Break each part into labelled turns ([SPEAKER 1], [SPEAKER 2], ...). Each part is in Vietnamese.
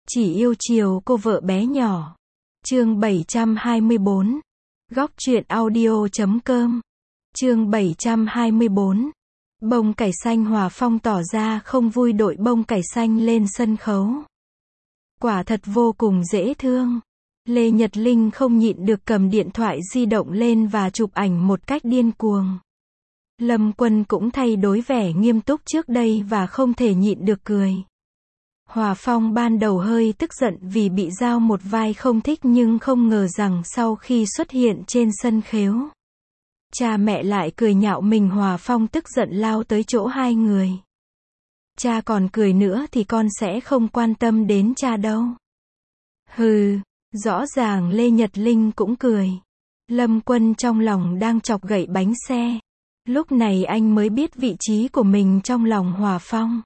[SPEAKER 1] Chỉ yêu chiều cô vợ bé nhỏ. Chương 724. Góc truyện audio.com. Chương 724. Bông cải xanh Hòa Phong tỏ ra không vui đội bông cải xanh lên sân khấu. Quả thật vô cùng dễ thương. Lê Nhật Linh không nhịn được cầm điện thoại di động lên và chụp ảnh một cách điên cuồng. Lâm Quân cũng thay đổi vẻ nghiêm túc trước đây và không thể nhịn được cười. Hòa Phong ban đầu hơi tức giận vì bị giao một vai không thích, nhưng không ngờ rằng sau khi xuất hiện trên sân khấu, cha mẹ lại cười nhạo mình. Hòa Phong tức giận lao tới chỗ hai người. Cha còn cười nữa thì con sẽ không quan tâm đến cha đâu. Hừ, rõ ràng Lê Nhật Linh cũng cười. Lâm Quân trong lòng đang chọc gậy bánh xe. Lúc này anh mới biết vị trí của mình trong lòng Hòa Phong.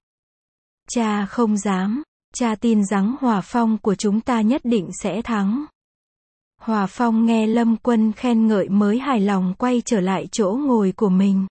[SPEAKER 1] Cha không dám, cha tin rằng Hòa Phong của chúng ta nhất định sẽ thắng. Hòa Phong nghe Lâm Quân khen ngợi mới hài lòng quay trở lại chỗ ngồi của mình.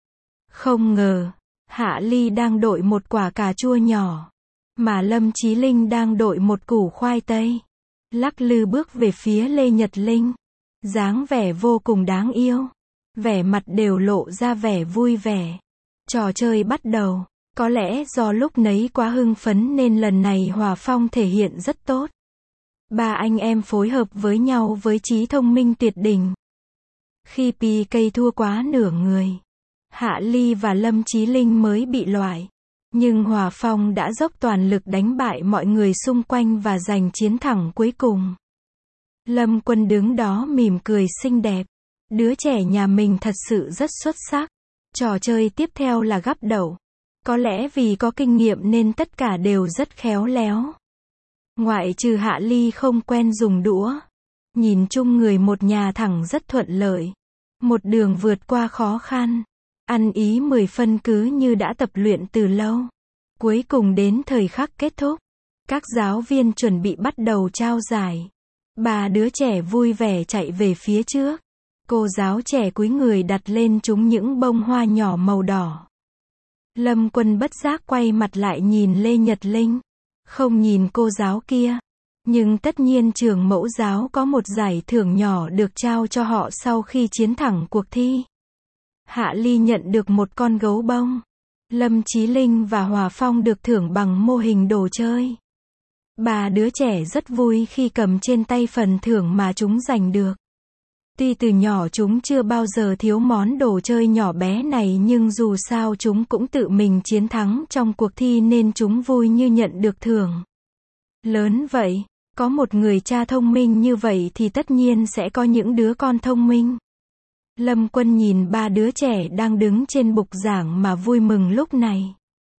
[SPEAKER 1] Không ngờ, Hạ Ly đang đội một quả cà chua nhỏ, mà Lâm Chí Linh đang đội một củ khoai tây. Lắc lư bước về phía Lê Nhật Linh, dáng vẻ vô cùng đáng yêu, vẻ mặt đều lộ ra vẻ vui vẻ. Trò chơi bắt đầu. Có lẽ do lúc nấy quá hưng phấn nên lần này Hòa Phong thể hiện rất tốt. Ba anh em phối hợp với nhau với trí thông minh tuyệt đỉnh. Khi PK thua quá nửa người, Hạ Ly và Lâm Chí Linh mới bị loại. Nhưng Hòa Phong đã dốc toàn lực đánh bại mọi người xung quanh và giành chiến thắng cuối cùng. Lâm Quân đứng đó mỉm cười xinh đẹp. Đứa trẻ nhà mình thật sự rất xuất sắc. Trò chơi tiếp theo là gắp đậu. Có lẽ vì có kinh nghiệm nên tất cả đều rất khéo léo. Ngoại trừ Hạ Ly không quen dùng đũa. Nhìn chung người một nhà thẳng rất thuận lợi. Một đường vượt qua khó khăn. Ăn ý 10 phân cứ như đã tập luyện từ lâu. Cuối cùng đến thời khắc kết thúc. Các giáo viên chuẩn bị bắt đầu trao giải. Ba đứa trẻ vui vẻ chạy về phía trước. Cô giáo trẻ cúi người đặt lên chúng những bông hoa nhỏ màu đỏ. Lâm Quân bất giác quay mặt lại nhìn Lê Nhật Linh. Không nhìn cô giáo kia. Nhưng tất nhiên trường mẫu giáo có một giải thưởng nhỏ được trao cho họ sau khi chiến thắng cuộc thi. Hạ Ly nhận được một con gấu bông. Lâm Chí Linh và Hòa Phong được thưởng bằng mô hình đồ chơi. Ba đứa trẻ rất vui khi cầm trên tay phần thưởng mà chúng giành được. Tuy từ nhỏ chúng chưa bao giờ thiếu món đồ chơi nhỏ bé này, nhưng dù sao chúng cũng tự mình chiến thắng trong cuộc thi nên chúng vui như nhận được thưởng lớn vậy. Có một người cha thông minh như vậy thì tất nhiên sẽ có những đứa con thông minh. Lâm Quân nhìn ba đứa trẻ đang đứng trên bục giảng mà vui mừng lúc này.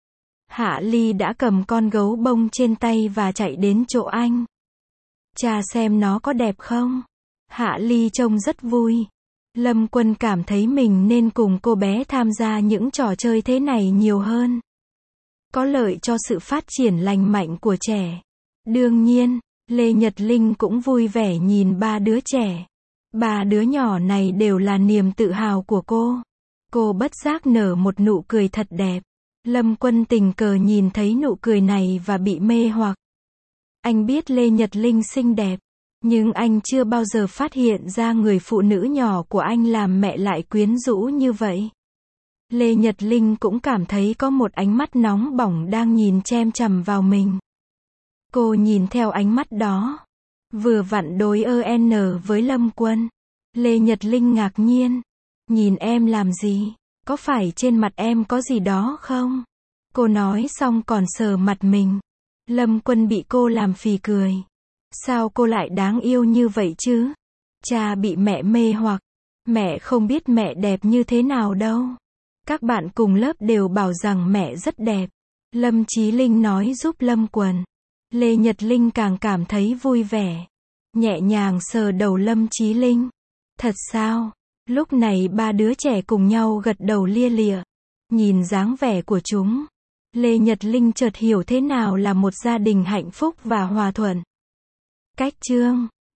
[SPEAKER 1] Hạ Ly đã cầm con gấu bông trên tay và chạy đến chỗ anh. Cha xem nó có đẹp không? Hạ Ly trông rất vui. Lâm Quân cảm thấy mình nên cùng cô bé tham gia những trò chơi thế này nhiều hơn. Có lợi cho sự phát triển lành mạnh của trẻ. Đương nhiên, Lê Nhật Linh cũng vui vẻ nhìn ba đứa trẻ. Ba đứa nhỏ này đều là niềm tự hào của cô. Cô bất giác nở một nụ cười thật đẹp. Lâm Quân tình cờ nhìn thấy nụ cười này và bị mê hoặc. Anh biết Lê Nhật Linh xinh đẹp. Nhưng anh chưa bao giờ phát hiện ra người phụ nữ nhỏ của anh làm mẹ lại quyến rũ như vậy. Lê Nhật Linh cũng cảm thấy có một ánh mắt nóng bỏng đang nhìn chăm chằm vào mình. Cô nhìn theo ánh mắt đó. Vừa vặn đối với Lâm Quân. Lê Nhật Linh ngạc nhiên. Nhìn em làm gì? Có phải trên mặt em có gì đó không? Cô nói xong còn sờ mặt mình. Lâm Quân bị cô làm phì cười. Sao cô lại đáng yêu như vậy chứ? Cha bị mẹ mê hoặc. Mẹ không biết mẹ đẹp như thế nào đâu. Các bạn cùng lớp đều bảo rằng mẹ rất đẹp. Lâm Chí Linh nói giúp Lâm Quân. Lê Nhật Linh càng cảm thấy vui vẻ. Nhẹ nhàng sờ đầu Lâm Chí Linh. Thật sao? Lúc này ba đứa trẻ cùng nhau gật đầu lia lịa. Nhìn dáng vẻ của chúng, Lê Nhật Linh chợt hiểu thế nào là một gia đình hạnh phúc và hòa thuận. Cách chương